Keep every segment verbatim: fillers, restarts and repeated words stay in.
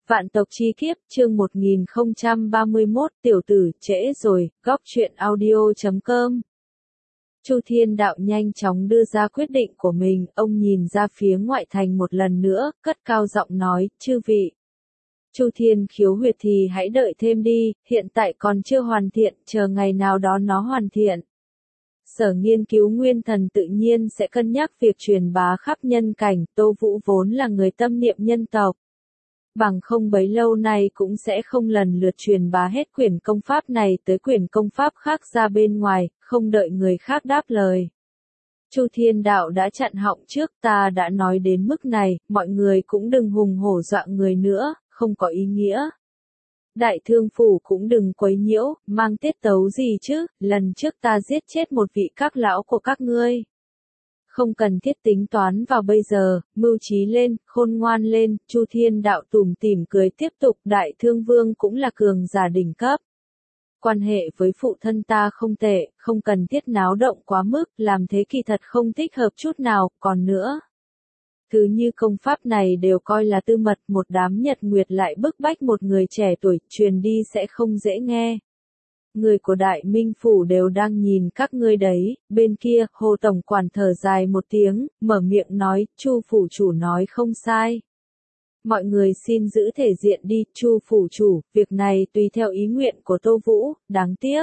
Vạn tộc chi kiếp, chương một nghìn không trăm ba mươi mốt, tiểu tử, trễ rồi, góc truyện audio chấm com. Chu Thiên Đạo nhanh chóng đưa ra quyết định của mình, ông nhìn ra phía ngoại thành một lần nữa, cất cao giọng nói, chư vị. Chu Thiên khiếu huyệt thì hãy đợi thêm đi, hiện tại còn chưa hoàn thiện, chờ ngày nào đó nó hoàn thiện. Sở nghiên cứu nguyên thần tự nhiên sẽ cân nhắc việc truyền bá khắp nhân cảnh, Tô Vũ vốn là người tâm niệm nhân tộc. Bằng không bấy lâu nay cũng sẽ không lần lượt truyền bá hết quyển công pháp này tới quyển công pháp khác ra bên ngoài, không đợi người khác đáp lời. Chu Thiên Đạo đã chặn họng trước, ta đã nói đến mức này, mọi người cũng đừng hùng hổ dọa người nữa, không có ý nghĩa. Đại thương phủ cũng đừng quấy nhiễu, mang tiết tấu gì chứ, lần trước ta giết chết một vị các lão của các ngươi. Không cần thiết tính toán vào bây giờ, mưu trí lên, khôn ngoan lên, Chu Thiên Đạo tủm tỉm cười tiếp tục, Đại Thương Vương cũng là cường giả đỉnh cấp. Quan hệ với phụ thân ta không tệ, không cần thiết náo động quá mức, làm thế kỳ thật không thích hợp chút nào, còn nữa. Thứ như công pháp này đều coi là tư mật, một đám nhật nguyệt lại bức bách một người trẻ tuổi, truyền đi sẽ không dễ nghe. Người của Đại Minh Phủ đều đang nhìn các ngươi đấy, bên kia, Hồ Tổng Quản thở dài một tiếng, mở miệng nói, Chu Phủ Chủ nói không sai. Mọi người xin giữ thể diện đi, Chu Phủ Chủ, việc này tùy theo ý nguyện của Tô Vũ, đáng tiếc.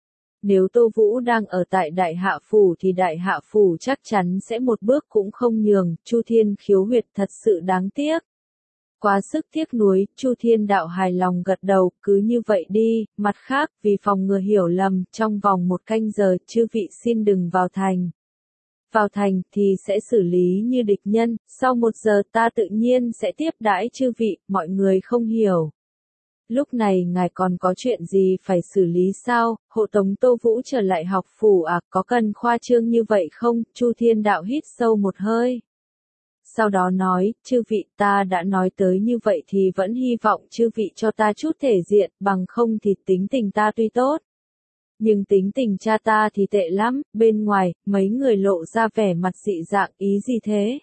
Nếu Tô Vũ đang ở tại Đại Hạ Phủ thì Đại Hạ Phủ chắc chắn sẽ một bước cũng không nhường, Chu Thiên khiếu huyệt thật sự đáng tiếc. Quá sức tiếc nuối, Chu Thiên Đạo hài lòng gật đầu, cứ như vậy đi, mặt khác, vì phòng ngừa hiểu lầm, trong vòng một canh giờ, chư vị xin đừng vào thành. Vào thành, thì sẽ xử lý như địch nhân, sau một giờ ta tự nhiên sẽ tiếp đãi chư vị, mọi người không hiểu. Lúc này ngài còn có chuyện gì phải xử lý sao, hộ tống Tô Vũ trở lại học phủ à, có cần khoa trương như vậy không, Chu Thiên Đạo hít sâu một hơi. Sau đó nói, chư vị ta đã nói tới như vậy thì vẫn hy vọng chư vị cho ta chút thể diện, bằng không thì tính tình ta tuy tốt. Nhưng tính tình cha ta thì tệ lắm, bên ngoài, mấy người lộ ra vẻ mặt dị dạng, ý gì thế?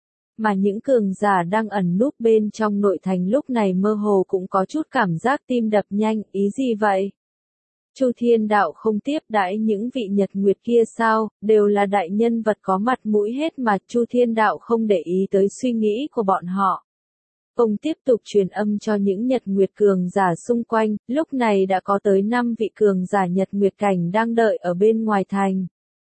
Mà những cường giả đang ẩn núp bên trong nội thành lúc này mơ hồ cũng có chút cảm giác tim đập nhanh, ý gì vậy? Chu Thiên Đạo không tiếp đãi những vị nhật nguyệt kia sao, đều là đại nhân vật có mặt mũi hết mà Chu Thiên Đạo không để ý tới suy nghĩ của bọn họ. Ông tiếp tục truyền âm cho những nhật nguyệt cường giả xung quanh, lúc này đã có tới năm vị cường giả nhật nguyệt cảnh đang đợi ở bên ngoài thành.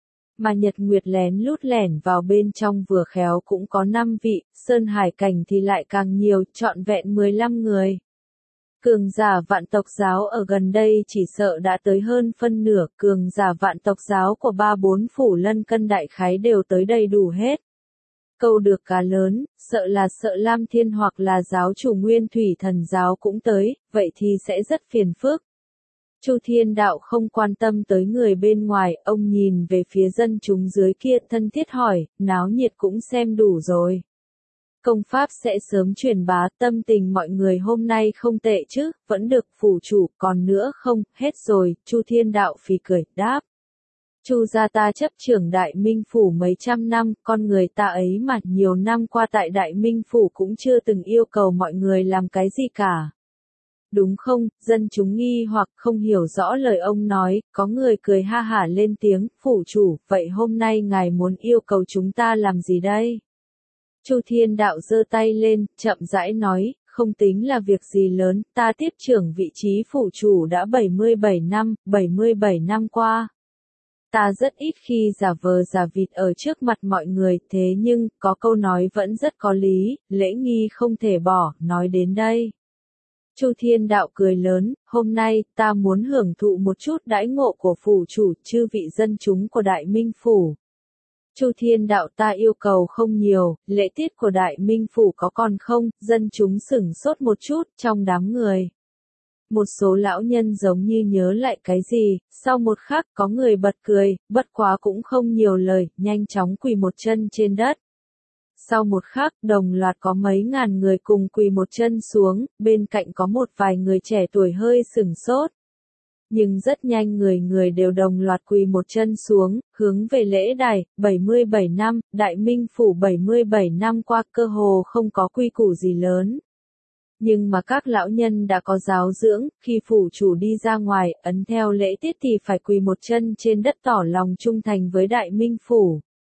Mà nhật nguyệt lén lút lẻn vào bên trong vừa khéo cũng có năm vị, sơn hải cảnh thì lại càng nhiều, trọn vẹn mười lăm người. Cường giả vạn tộc giáo ở gần đây chỉ sợ đã tới hơn phân nửa, cường giả vạn tộc giáo của ba bốn phủ lân cân đại khái đều tới đầy đủ hết. Câu được cá lớn, sợ là sợ Lam Thiên hoặc là giáo chủ Nguyên Thủy Thần giáo cũng tới, vậy thì sẽ rất phiền phức. Chu Thiên Đạo không quan tâm tới người bên ngoài, ông nhìn về phía dân chúng dưới kia thân thiết hỏi, náo nhiệt cũng xem đủ rồi. Công pháp sẽ sớm truyền bá, tâm tình mọi người hôm nay không tệ chứ, vẫn được phủ chủ, còn nữa không, hết rồi, Chu Thiên Đạo phì cười, đáp. Chu gia ta chấp trưởng Đại Minh Phủ mấy trăm năm, con người ta ấy mà nhiều năm qua tại Đại Minh Phủ cũng chưa từng yêu cầu mọi người làm cái gì cả. Đúng không, dân chúng nghi hoặc không hiểu rõ lời ông nói, có người cười ha hả lên tiếng, phủ chủ, vậy hôm nay ngài muốn yêu cầu chúng ta làm gì đây? Chu Thiên Đạo giơ tay lên, chậm rãi nói, không tính là việc gì lớn, ta tiếp trưởng vị trí phủ chủ đã bảy mươi bảy năm, bảy mươi bảy năm qua. Ta rất ít khi giả vờ giả vịt ở trước mặt mọi người, thế nhưng, có câu nói vẫn rất có lý, lễ nghi không thể bỏ, nói đến đây. Chu Thiên Đạo cười lớn, hôm nay, ta muốn hưởng thụ một chút đãi ngộ của phủ chủ, chư vị dân chúng của Đại Minh Phủ. Chu Thiên Đạo ta yêu cầu không nhiều, lễ tiết của Đại Minh Phủ có còn không, dân chúng sửng sốt một chút, trong đám người. Một số lão nhân giống như nhớ lại cái gì, sau một khắc có người bật cười, bất quá cũng không nhiều lời, nhanh chóng quỳ một chân trên đất. Sau một khắc, đồng loạt có mấy ngàn người cùng quỳ một chân xuống, bên cạnh có một vài người trẻ tuổi hơi sửng sốt. Nhưng rất nhanh người người đều đồng loạt quỳ một chân xuống, hướng về lễ đài, bảy mươi bảy năm, Đại Minh Phủ bảy mươi bảy năm qua cơ hồ không có quy củ gì lớn. Nhưng mà các lão nhân đã có giáo dưỡng, khi phủ chủ đi ra ngoài, ấn theo lễ tiết thì phải quỳ một chân trên đất tỏ lòng trung thành với Đại Minh Phủ.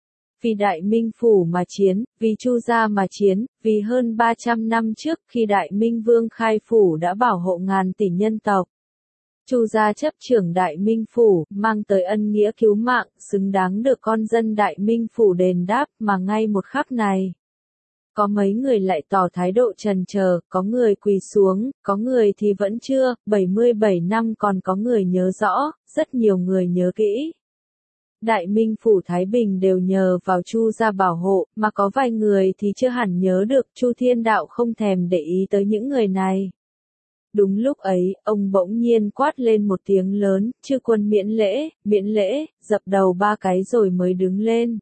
Vì Đại Minh Phủ mà chiến, vì Chu gia mà chiến, vì hơn ba trăm năm trước khi Đại Minh Vương khai phủ đã bảo hộ ngàn tỷ nhân tộc. Chu gia chấp trưởng Đại Minh Phủ, mang tới ân nghĩa cứu mạng, xứng đáng được con dân Đại Minh Phủ đền đáp, mà ngay một khắc này. Có mấy người lại tỏ thái độ trần chờ, có người quỳ xuống, có người thì vẫn chưa, bảy mươi bảy năm còn có người nhớ rõ, rất nhiều người nhớ kỹ. Đại Minh Phủ Thái Bình đều nhờ vào Chu gia bảo hộ, mà có vài người thì chưa hẳn nhớ được. Chu Thiên Đạo không thèm để ý tới những người này. Đúng lúc ấy, ông bỗng nhiên quát lên một tiếng lớn, chư quân miễn lễ, miễn lễ, dập đầu ba cái rồi mới đứng lên.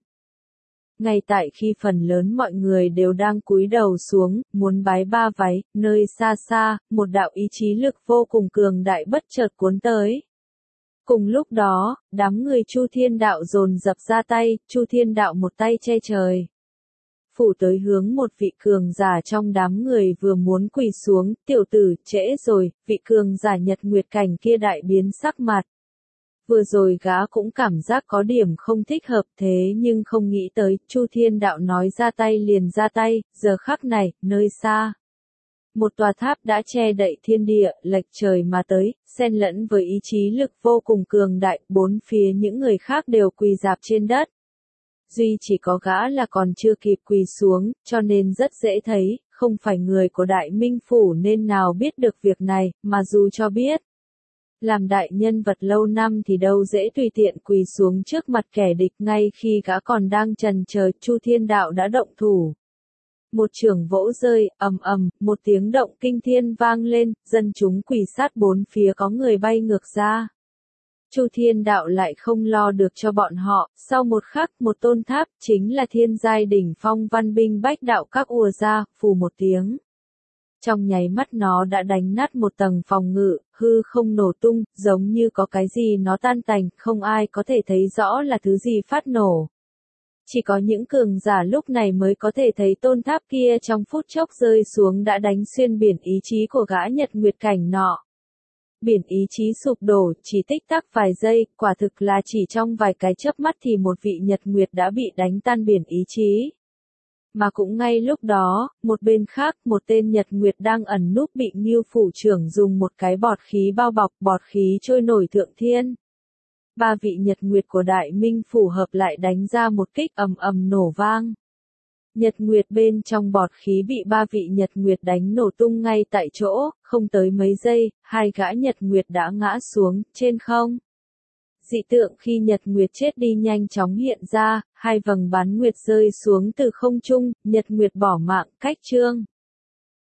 Ngay tại khi phần lớn mọi người đều đang cúi đầu xuống, muốn bái ba váy, nơi xa xa, một đạo ý chí lực vô cùng cường đại bất chợt cuốn tới. Cùng lúc đó, đám người Chu Thiên Đạo dồn dập ra tay, Chu Thiên Đạo một tay che trời. Phủ tới hướng một vị cường giả trong đám người vừa muốn quỳ xuống, tiểu tử, trễ rồi, vị cường giả Nhật Nguyệt Cảnh kia đại biến sắc mặt. Vừa rồi gã cũng cảm giác có điểm không thích hợp thế nhưng không nghĩ tới, Chu Thiên Đạo nói ra tay liền ra tay, giờ khắc này, nơi xa. Một tòa tháp đã che đậy thiên địa, lệch trời mà tới, xen lẫn với ý chí lực vô cùng cường đại, bốn phía những người khác đều quỳ rạp trên đất. Duy chỉ có gã là còn chưa kịp quỳ xuống, cho nên rất dễ thấy, không phải người của Đại Minh Phủ nên nào biết được việc này, mà dù cho biết. Làm đại nhân vật lâu năm thì đâu dễ tùy tiện quỳ xuống trước mặt kẻ địch, ngay khi gã còn đang trần chờ, Chu Thiên Đạo đã động thủ. Một chưởng vỗ rơi, ầm ầm, một tiếng động kinh thiên vang lên, dân chúng quỳ sát bốn phía có người bay ngược ra. Chu Thiên Đạo lại không lo được cho bọn họ, sau một khắc một tôn tháp, chính là thiên giai đỉnh phong văn binh bách đạo các ùa ra, phù một tiếng. Trong nháy mắt nó đã đánh nát một tầng phòng ngự, hư không nổ tung, giống như có cái gì nó tan tành, không ai có thể thấy rõ là thứ gì phát nổ. Chỉ có những cường giả lúc này mới có thể thấy tôn tháp kia trong phút chốc rơi xuống đã đánh xuyên biển ý chí của gã Nhật Nguyệt Cảnh nọ. Biển ý chí sụp đổ, chỉ tích tắc vài giây, quả thực là chỉ trong vài cái chớp mắt thì một vị Nhật Nguyệt đã bị đánh tan biển ý chí. Mà cũng ngay lúc đó, một bên khác, một tên Nhật Nguyệt đang ẩn núp bị Ngưu phủ trưởng dùng một cái bọt khí bao bọc, bọt khí trôi nổi thượng thiên. Ba vị Nhật Nguyệt của Đại Minh Phủ hợp lại đánh ra một kích ầm ầm nổ vang. Nhật Nguyệt bên trong bọt khí bị ba vị Nhật Nguyệt đánh nổ tung ngay tại chỗ, không tới mấy giây, hai gã Nhật Nguyệt đã ngã xuống, trên không. Dị tượng khi Nhật Nguyệt chết đi nhanh chóng hiện ra, hai vầng bán nguyệt rơi xuống từ không trung, Nhật Nguyệt bỏ mạng, cách chương.